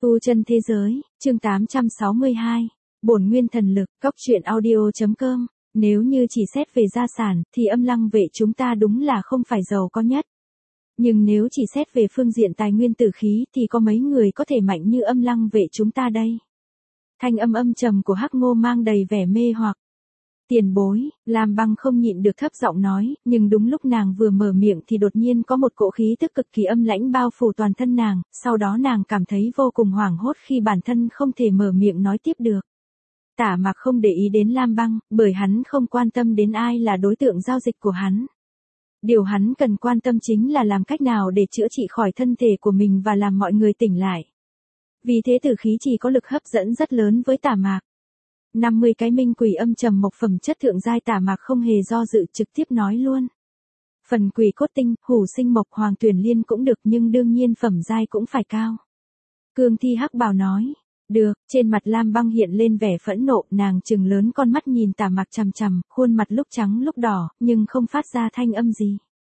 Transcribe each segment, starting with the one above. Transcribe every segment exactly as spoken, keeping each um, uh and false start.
Tu chân thế giới, chương tám trăm sáu mươi hai. Bổn nguyên thần lực, góc truyện audio.com. Nếu như chỉ xét về gia sản, thì Âm Lăng vệ chúng ta đúng là không phải giàu có nhất. Nhưng nếu chỉ xét về phương diện tài nguyên tử khí, thì có mấy người có thể mạnh như Âm Lăng vệ chúng ta đây. Thanh âm âm trầm của Hắc Ngô mang đầy vẻ mê hoặc. Tiền bối, Lam Băng không nhịn được thấp giọng nói, nhưng đúng lúc nàng vừa mở miệng thì đột nhiên có một cỗ khí tức cực kỳ âm lãnh bao phủ toàn thân nàng, sau đó nàng cảm thấy vô cùng hoảng hốt khi bản thân không thể mở miệng nói tiếp được. Tả Mạc không để ý đến Lam Băng, bởi hắn không quan tâm đến ai là đối tượng giao dịch của hắn. Điều hắn cần quan tâm chính là làm cách nào để chữa trị khỏi thân thể của mình và làm mọi người tỉnh lại. Vì thế tử khí chỉ có lực hấp dẫn rất lớn với Tả Mạc. năm mươi cái minh quỷ âm trầm mộc phẩm chất thượng giai Tả Mạc không hề do dự trực tiếp nói luôn. Phần quỷ cốt tinh, hủ sinh mộc hoàng tuyển liên cũng được nhưng đương nhiên phẩm giai cũng phải cao. Cương Thi Hắc Bào nói. Được, trên mặt Lam Băng hiện lên vẻ phẫn nộ, nàng trừng lớn con mắt nhìn Tả Mạc chằm chằm, khuôn mặt lúc trắng lúc đỏ, nhưng không phát ra thanh âm gì.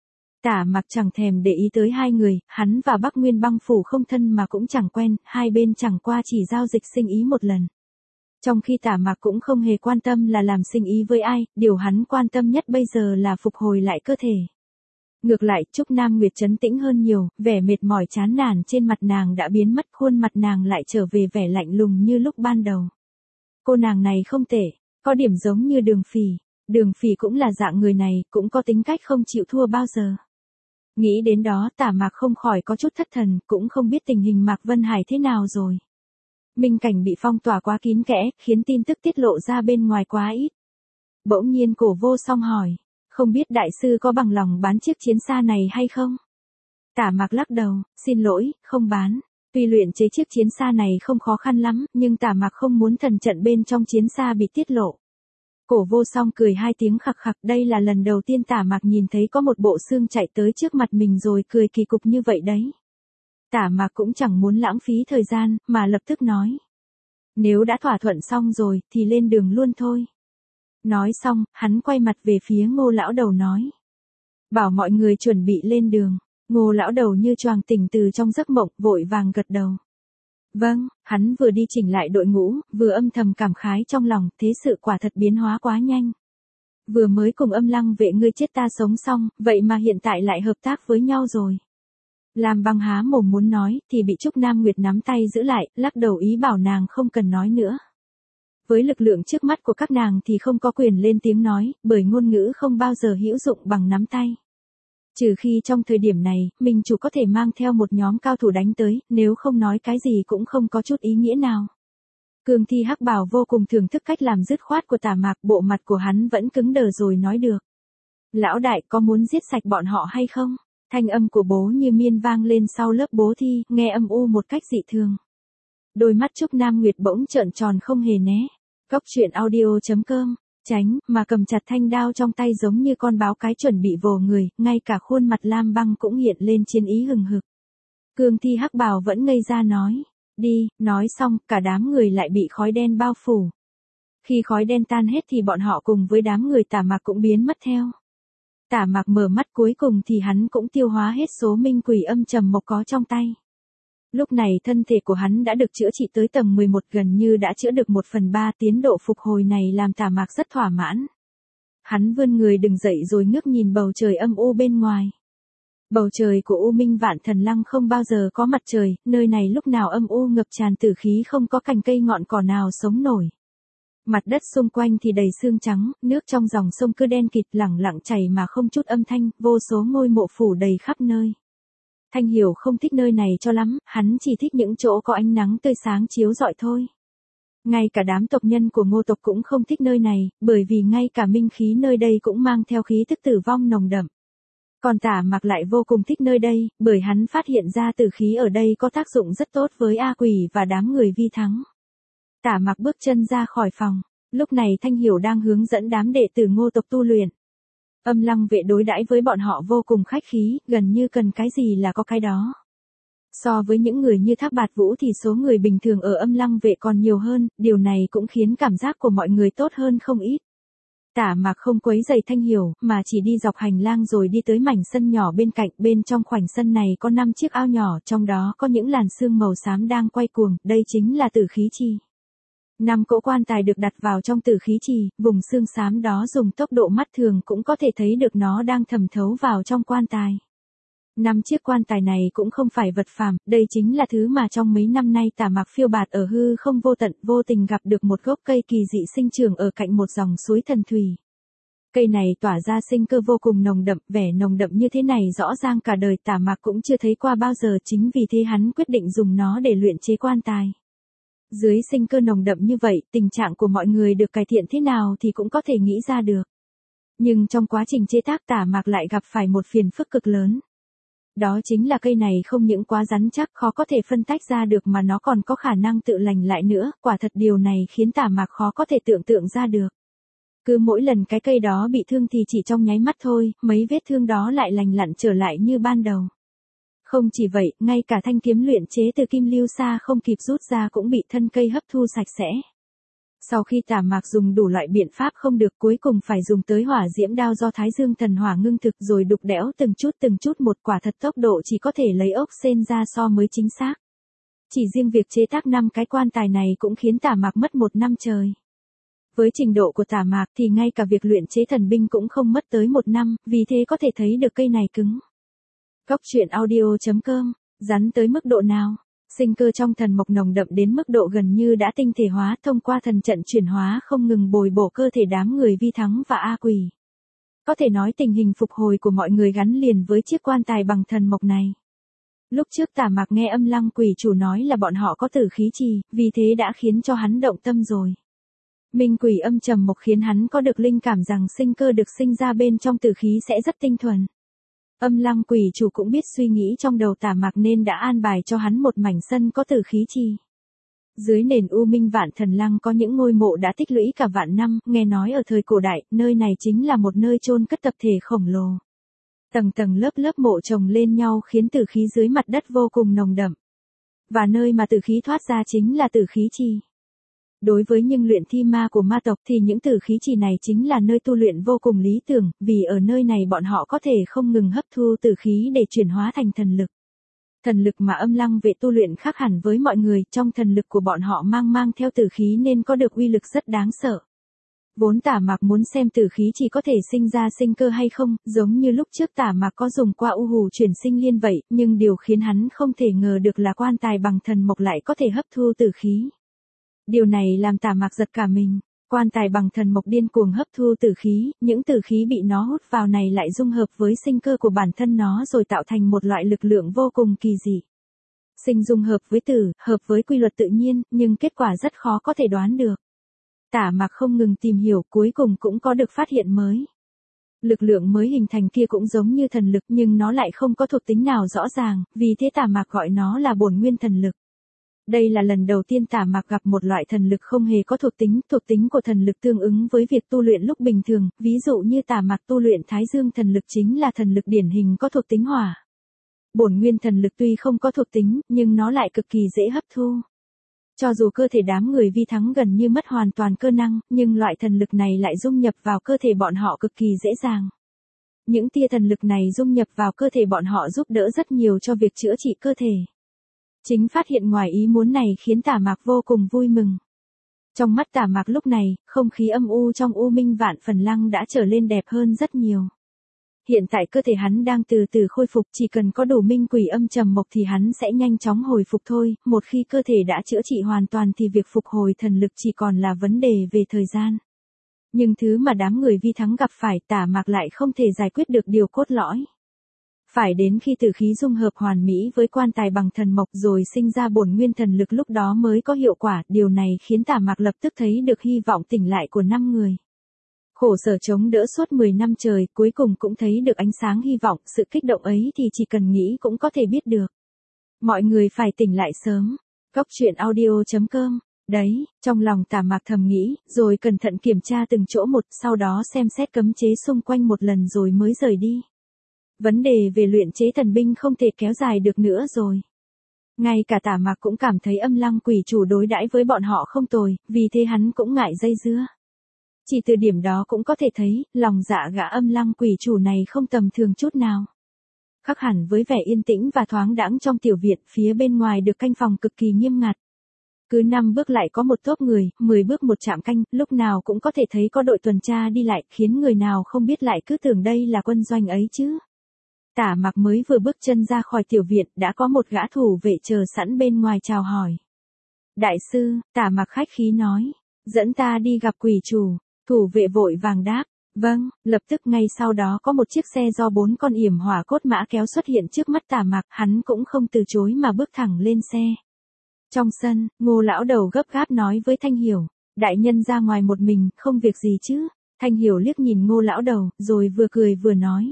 Tả Mạc chẳng thèm để ý tới hai người, hắn và Bắc Nguyên Băng phủ không thân mà cũng chẳng quen, hai bên chẳng qua chỉ giao dịch sinh ý một lần. Trong khi Tả Mạc cũng không hề quan tâm là làm sinh ý với ai, điều hắn quan tâm nhất bây giờ là phục hồi lại cơ thể. Ngược lại, Trúc Nam Nguyệt trấn tĩnh hơn nhiều, vẻ mệt mỏi chán nản trên mặt nàng đã biến mất, khuôn mặt nàng lại trở về vẻ lạnh lùng như lúc ban đầu. Cô nàng này không tệ, có điểm giống như Đường Phỉ. Đường Phỉ cũng là dạng người này, cũng có tính cách không chịu thua bao giờ. Nghĩ đến đó, Tả Mạc không khỏi có chút thất thần, cũng không biết tình hình Mạc Vân Hải thế nào rồi. Minh cảnh bị phong tỏa quá kín kẽ, khiến tin tức tiết lộ ra bên ngoài quá ít. Bỗng nhiên Cổ Vô Song hỏi, không biết đại sư có bằng lòng bán chiếc chiến xa này hay không? Tả Mạc lắc đầu, xin lỗi, không bán. Tuy luyện chế chiếc chiến xa này không khó khăn lắm, nhưng Tả Mạc không muốn thần trận bên trong chiến xa bị tiết lộ. Cổ Vô Song cười hai tiếng khặc khặc, đây là lần đầu tiên Tả Mạc nhìn thấy có một bộ xương chạy tới trước mặt mình rồi cười kỳ cục như vậy đấy. Tả Mạc cũng chẳng muốn lãng phí thời gian, mà lập tức nói. Nếu đã thỏa thuận xong rồi, thì lên đường luôn thôi. Nói xong, hắn quay mặt về phía Ngô lão đầu nói. Bảo mọi người chuẩn bị lên đường. Ngô lão đầu như choàng tỉnh từ trong giấc mộng, vội vàng gật đầu. Vâng, hắn vừa đi chỉnh lại đội ngũ, vừa âm thầm cảm khái trong lòng, thế sự quả thật biến hóa quá nhanh. Vừa mới cùng Âm Lăng vệ ngươi chết ta sống xong, vậy mà hiện tại lại hợp tác với nhau rồi. Lam Băng há mồm muốn nói, thì bị Trúc Nam Nguyệt nắm tay giữ lại, lắc đầu ý bảo nàng không cần nói nữa. Với lực lượng trước mắt của các nàng thì không có quyền lên tiếng nói, bởi ngôn ngữ không bao giờ hữu dụng bằng nắm tay. Trừ khi trong thời điểm này, mình chủ có thể mang theo một nhóm cao thủ đánh tới, nếu không nói cái gì cũng không có chút ý nghĩa nào. Cương Thi Hắc Bào vô cùng thưởng thức cách làm dứt khoát của Tả Mạc, bộ mặt của hắn vẫn cứng đờ rồi nói được. Lão đại có muốn giết sạch bọn họ hay không? Thanh âm của Bố Như Miên vang lên sau lớp bố thi, nghe âm u một cách dị thường. Đôi mắt Trúc Nam Nguyệt bỗng trợn tròn không hề né. Góc truyện audio.com, tránh, mà cầm chặt thanh đao trong tay giống như con báo cái chuẩn bị vồ người, ngay cả khuôn mặt Lam Băng cũng hiện lên chiến ý hừng hực. Cương Thi Hắc Bào vẫn ngây ra nói, đi, nói xong, cả đám người lại bị khói đen bao phủ. Khi khói đen tan hết thì bọn họ cùng với đám người Tả Mạc cũng biến mất theo. Tả Mạc mở mắt cuối cùng thì hắn cũng tiêu hóa hết số minh quỷ âm trầm mộc có trong tay. Lúc này thân thể của hắn đã được chữa trị tới tầng mười một, gần như đã chữa được một phần ba, tiến độ phục hồi này làm Tả Mạc rất thỏa mãn. Hắn vươn người đứng dậy rồi ngước nhìn bầu trời âm u bên ngoài. Bầu trời của U Minh Vạn Thần Lăng không bao giờ có mặt trời, nơi này lúc nào âm u ngập tràn tử khí, không có cành cây ngọn cỏ nào sống nổi. Mặt đất xung quanh thì đầy sương trắng, nước trong dòng sông cứ đen kịt lẳng lặng chảy mà không chút âm thanh, vô số ngôi mộ phủ đầy khắp nơi. Thanh Hiểu không thích nơi này cho lắm, hắn chỉ thích những chỗ có ánh nắng tươi sáng chiếu rọi thôi. Ngay cả đám tộc nhân của Ngô tộc cũng không thích nơi này, bởi vì ngay cả minh khí nơi đây cũng mang theo khí tức tử vong nồng đậm. Còn Tả Mạc lại vô cùng thích nơi đây, bởi hắn phát hiện ra tử khí ở đây có tác dụng rất tốt với A Quỷ và đám người Vi Thắng. Tả Mạc bước chân ra khỏi phòng, lúc này Thanh Hiểu đang hướng dẫn đám đệ tử Ngô tộc tu luyện. Âm Lăng vệ đối đãi với bọn họ vô cùng khách khí, gần như cần cái gì là có cái đó. So với những người như Thác Bạt Vũ thì số người bình thường ở Âm Lăng vệ còn nhiều hơn, điều này cũng khiến cảm giác của mọi người tốt hơn không ít. Tả Mạc không quấy rầy Thanh Hiểu, mà chỉ đi dọc hành lang rồi đi tới mảnh sân nhỏ bên cạnh. Bên trong khoảnh sân này có năm chiếc ao nhỏ, trong đó có những làn sương màu xám đang quay cuồng, đây chính là tử khí trì. Năm cỗ quan tài được đặt vào trong tử khí trì, vùng xương xám đó dùng tốc độ mắt thường cũng có thể thấy được nó đang thẩm thấu vào trong quan tài. Năm chiếc quan tài này cũng không phải vật phàm, đây chính là thứ mà trong mấy năm nay Tả Mạc phiêu bạt ở hư không vô tận, vô tình gặp được một gốc cây kỳ dị sinh trưởng ở cạnh một dòng suối thần thủy. Cây này tỏa ra sinh cơ vô cùng nồng đậm, vẻ nồng đậm như thế này rõ ràng cả đời Tả Mạc cũng chưa thấy qua bao giờ, chính vì thế hắn quyết định dùng nó để luyện chế quan tài. Dưới sinh cơ nồng đậm như vậy, tình trạng của mọi người được cải thiện thế nào thì cũng có thể nghĩ ra được. Nhưng trong quá trình chế tác Tả Mạc lại gặp phải một phiền phức cực lớn. Đó chính là cây này không những quá rắn chắc khó có thể phân tách ra được mà nó còn có khả năng tự lành lại nữa, quả thật điều này khiến Tả Mạc khó có thể tưởng tượng ra được. Cứ mỗi lần cái cây đó bị thương thì chỉ trong nháy mắt thôi, mấy vết thương đó lại lành lặn trở lại như ban đầu. Không chỉ vậy, ngay cả thanh kiếm luyện chế từ kim lưu sa không kịp rút ra cũng bị thân cây hấp thu sạch sẽ. Sau khi Tả Mạc dùng đủ loại biện pháp không được, cuối cùng phải dùng tới hỏa diễm đao do Thái Dương thần hỏa ngưng thực rồi đục đẽo từng chút từng chút một, quả thật tốc độ chỉ có thể lấy ốc sên ra so mới chính xác. Chỉ riêng việc chế tác năm cái quan tài này cũng khiến Tả Mạc mất một năm trời. Với trình độ của Tả Mạc thì ngay cả việc luyện chế thần binh cũng không mất tới một năm, vì thế có thể thấy được cây này cứng. Cóc truyện audio chấm com, rắn tới mức độ nào? Sinh cơ trong thần mộc nồng đậm đến mức độ gần như đã tinh thể hóa, thông qua thần trận chuyển hóa không ngừng bồi bổ cơ thể đám người Vi Thắng và A Quỷ. Có thể nói tình hình phục hồi của mọi người gắn liền với chiếc quan tài bằng thần mộc này. Lúc trước Tả Mạc nghe Âm Lăng Quỷ chủ nói là bọn họ có tử khí trì, vì thế đã khiến cho hắn động tâm rồi. Minh Quỷ Âm trầm mộc khiến hắn có được linh cảm rằng sinh cơ được sinh ra bên trong tử khí sẽ rất tinh thuần. Âm Lăng Quỷ chủ cũng biết suy nghĩ trong đầu Tả Mạc nên đã an bài cho hắn một mảnh sân có tử khí trì. Dưới nền U Minh Vạn Thần Lăng có những ngôi mộ đã tích lũy cả vạn năm, nghe nói ở thời cổ đại, nơi này chính là một nơi chôn cất tập thể khổng lồ. Tầng tầng lớp lớp mộ chồng lên nhau khiến tử khí dưới mặt đất vô cùng nồng đậm. Và nơi mà tử khí thoát ra chính là tử khí trì. Đối với những luyện thi ma của ma tộc thì những tử khí trì này chính là nơi tu luyện vô cùng lý tưởng, vì ở nơi này bọn họ có thể không ngừng hấp thu tử khí để chuyển hóa thành thần lực. Thần lực mà Âm Lăng Vệ tu luyện khác hẳn với mọi người, trong thần lực của bọn họ mang mang theo tử khí nên có được uy lực rất đáng sợ. Vốn Tả Mạc muốn xem tử khí chỉ có thể sinh ra sinh cơ hay không, giống như lúc trước Tả Mạc có dùng qua U Hù chuyển sinh liên vậy, nhưng điều khiến hắn không thể ngờ được là quan tài bằng thần mộc lại có thể hấp thu tử khí. Điều này làm Tả Mạc giật cả mình, quan tài bằng thần mộc điên cuồng hấp thu tử khí, những tử khí bị nó hút vào này lại dung hợp với sinh cơ của bản thân nó rồi tạo thành một loại lực lượng vô cùng kỳ dị. Sinh dung hợp với tử, hợp với quy luật tự nhiên, nhưng kết quả rất khó có thể đoán được. Tả Mạc không ngừng tìm hiểu, cuối cùng cũng có được phát hiện mới. Lực lượng mới hình thành kia cũng giống như thần lực nhưng nó lại không có thuộc tính nào rõ ràng, vì thế Tả Mạc gọi nó là bổn nguyên thần lực. Đây là lần đầu tiên Tả Mạc gặp một loại thần lực không hề có thuộc tính, thuộc tính của thần lực tương ứng với việc tu luyện lúc bình thường, ví dụ như Tả Mạc tu luyện Thái Dương thần lực chính là thần lực điển hình có thuộc tính hỏa. Bổn nguyên thần lực tuy không có thuộc tính, nhưng nó lại cực kỳ dễ hấp thu. Cho dù cơ thể đám người Vi Thắng gần như mất hoàn toàn cơ năng, nhưng loại thần lực này lại dung nhập vào cơ thể bọn họ cực kỳ dễ dàng. Những tia thần lực này dung nhập vào cơ thể bọn họ giúp đỡ rất nhiều cho việc chữa trị cơ thể. Chính phát hiện ngoài ý muốn này khiến Tả Mạc vô cùng vui mừng. Trong mắt Tả Mạc lúc này, không khí âm u trong U Minh Vạn Phần Lăng đã trở lên đẹp hơn rất nhiều. Hiện tại cơ thể hắn đang từ từ khôi phục, chỉ cần có đủ Minh Quỷ Âm trầm mộc thì hắn sẽ nhanh chóng hồi phục thôi, một khi cơ thể đã chữa trị hoàn toàn thì việc phục hồi thần lực chỉ còn là vấn đề về thời gian. Nhưng thứ mà đám người Vi Thắng gặp phải Tả Mạc lại không thể giải quyết được điều cốt lõi. Phải đến khi tử khí dung hợp hoàn mỹ với quan tài bằng thần mộc rồi sinh ra bổn nguyên thần lực lúc đó mới có hiệu quả, điều này khiến Tả Mạc lập tức thấy được hy vọng tỉnh lại của năm người. Khổ sở chống đỡ suốt mười năm trời, cuối cùng cũng thấy được ánh sáng hy vọng, sự kích động ấy thì chỉ cần nghĩ cũng có thể biết được. Mọi người phải tỉnh lại sớm. Cóc truyện audio chấm com. Đấy, trong lòng Tả Mạc thầm nghĩ, rồi cẩn thận kiểm tra từng chỗ một, sau đó xem xét cấm chế xung quanh một lần rồi mới rời đi. Vấn đề về luyện chế thần binh không thể kéo dài được nữa rồi. Ngay cả Tả Mạc cũng cảm thấy Âm Lăng Quỷ chủ đối đãi với bọn họ không tồi, vì thế hắn cũng ngại dây dưa. Chỉ từ điểm đó cũng có thể thấy, lòng dạ gã Âm Lăng quỷ chủ này không tầm thường chút nào. Khác hẳn với vẻ yên tĩnh và thoáng đãng trong tiểu viện, phía bên ngoài được canh phòng cực kỳ nghiêm ngặt. Cứ năm bước lại có một tốp người, mười bước một trạm canh, lúc nào cũng có thể thấy có đội tuần tra đi lại, khiến người nào không biết lại cứ tưởng đây là quân doanh ấy chứ. Tả Mặc mới vừa bước chân ra khỏi tiểu viện, đã có một gã thủ vệ chờ sẵn bên ngoài chào hỏi. Đại sư, Tả Mặc khách khí nói, dẫn ta đi gặp quỷ chủ. Thủ vệ vội vàng đáp, vâng, lập tức ngay sau đó có một chiếc xe do bốn con yểm hỏa cốt mã kéo xuất hiện trước mắt Tả Mặc, hắn cũng không từ chối mà bước thẳng lên xe. Trong sân, Ngô lão đầu gấp gáp nói với Thanh Hiểu, đại nhân ra ngoài một mình, không việc gì chứ? Thanh Hiểu liếc nhìn Ngô lão đầu, rồi vừa cười vừa nói.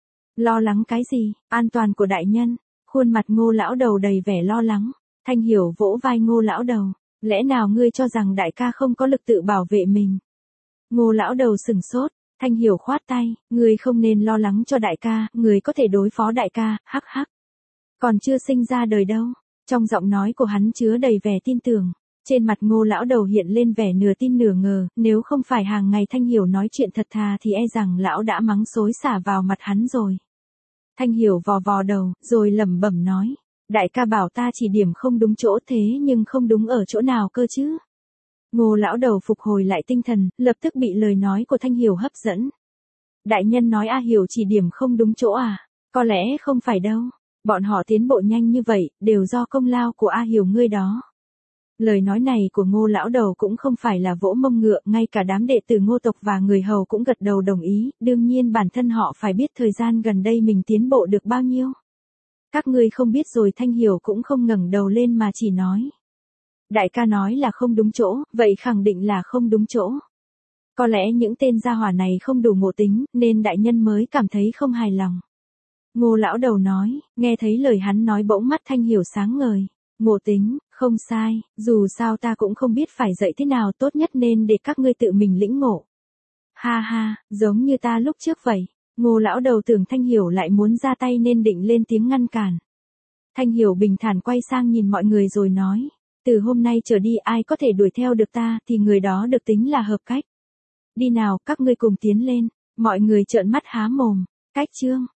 Lo lắng cái gì, an toàn của đại nhân? Khuôn mặt Ngô lão đầu đầy vẻ lo lắng. Thanh Hiểu vỗ vai Ngô lão đầu, lẽ nào ngươi cho rằng đại ca không có lực tự bảo vệ mình? Ngô lão đầu sừng sốt, Thanh Hiểu khoát tay, ngươi không nên lo lắng cho đại ca, ngươi có thể đối phó đại ca, hắc hắc. Còn chưa sinh ra đời đâu. Trong giọng nói của hắn chứa đầy vẻ tin tưởng. Trên mặt Ngô lão đầu hiện lên vẻ nửa tin nửa ngờ, nếu không phải hàng ngày Thanh Hiểu nói chuyện thật thà thì e rằng lão đã mắng xối xả vào mặt hắn rồi. Thanh Hiểu vò vò đầu, rồi lẩm bẩm nói, đại ca bảo ta chỉ điểm không đúng chỗ thế nhưng không đúng ở chỗ nào cơ chứ? Ngô lão đầu phục hồi lại tinh thần, lập tức bị lời nói của Thanh Hiểu hấp dẫn. Đại nhân nói A Hiểu chỉ điểm không đúng chỗ à? Có lẽ không phải đâu. Bọn họ tiến bộ nhanh như vậy, đều do công lao của A Hiểu ngươi đó. Lời nói này của Ngô lão đầu cũng không phải là vỗ mông ngựa, ngay cả đám đệ tử Ngô tộc và người hầu cũng gật đầu đồng ý, đương nhiên bản thân họ phải biết thời gian gần đây mình tiến bộ được bao nhiêu. Các ngươi không biết rồi. Thanh Hiểu cũng không ngẩng đầu lên mà chỉ nói. Đại ca nói là không đúng chỗ, vậy khẳng định là không đúng chỗ. Có lẽ những tên gia hỏa này không đủ ngộ tính, nên đại nhân mới cảm thấy không hài lòng. Ngô lão đầu nói, nghe thấy lời hắn nói bỗng mắt Thanh Hiểu sáng ngời. Ngộ tính, không sai, dù sao ta cũng không biết phải dạy thế nào, tốt nhất nên để các ngươi tự mình lĩnh ngộ. Ha ha, giống như ta lúc trước vậy. Ngô lão đầu tưởng Thanh Hiểu lại muốn ra tay nên định lên tiếng ngăn cản. Thanh Hiểu bình thản quay sang nhìn mọi người rồi nói, từ hôm nay trở đi ai có thể đuổi theo được ta thì người đó được tính là hợp cách. Đi nào, các ngươi cùng tiến lên. Mọi người trợn mắt há mồm. Cách chương